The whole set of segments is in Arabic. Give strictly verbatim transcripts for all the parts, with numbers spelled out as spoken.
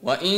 وإن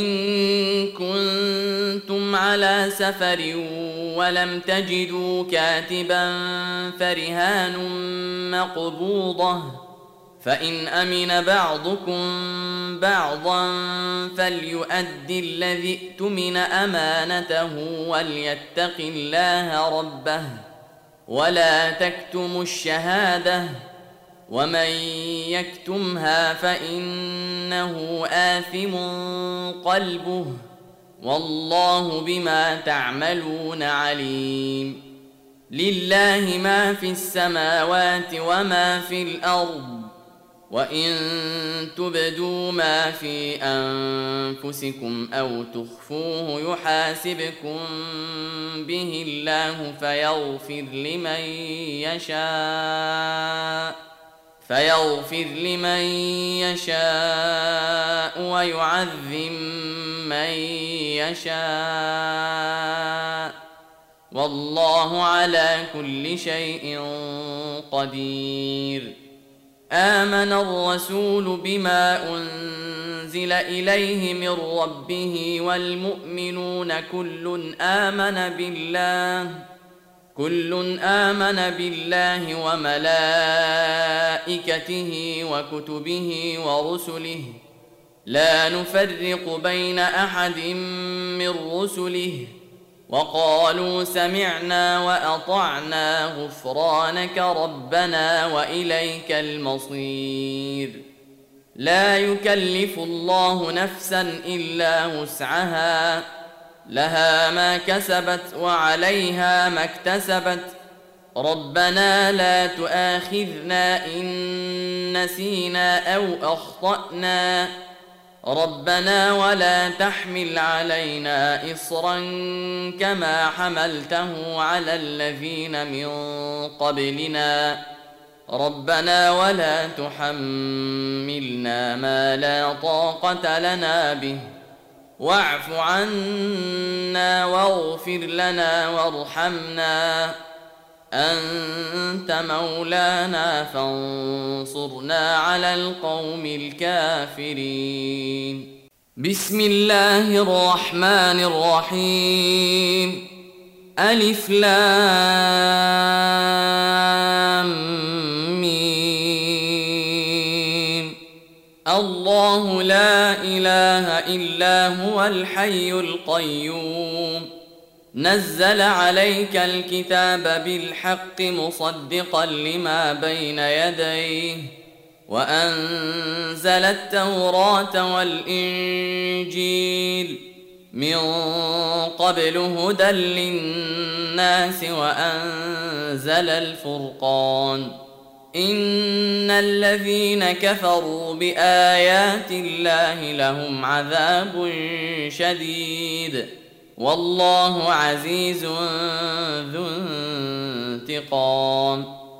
كنتم على سفر ولم تجدوا كاتبا فرهان مقبوضة، فإن أمن بعضكم بعضا فليؤد الذي اؤتمن أمانته وليتق الله ربه ولا تكتموا الشهادة، ومن يكتمها فإنه آثم قلبه والله بما تعملون عليم. لله ما في السماوات وما في الأرض، وإن تبدوا ما في أنفسكم أو تخفوه يحاسبكم به الله فيغفر لمن يشاء فيغفر لمن يشاء ويعذب من يشاء، والله على كل شيء قدير. آمن الرسول بما أنزل إليه من ربه والمؤمنون كل آمن بالله كل آمن بالله وملائكته وكتبه ورسله لا نفرق بين أحد من رسله، وقالوا سمعنا وأطعنا غفرانك ربنا وإليك المصير. لا يكلف الله نفسا إلا وسعها، لها ما كسبت وعليها ما اكتسبت، ربنا لا تؤاخذنا إن نسينا أو أخطأنا، ربنا ولا تحمل علينا إصرا كما حملته على الذين من قبلنا، ربنا ولا تحملنا ما لا طاقة لنا به، واعف عنا واغفر لنا وارحمنا أنت مولانا فانصرنا على القوم الكافرين. بسم الله الرحمن الرحيم. ألف لام ميم. الله لا إله إلا هو الحي القيوم، نزل عليك الكتاب بالحق مصدقا لما بين يديه، وأنزل التوراة والإنجيل من قبل هدى للناس وأنزل الفرقان، إن الذين كفروا بآيات الله لهم عذاب شديد والله عزيز ذو انتقام.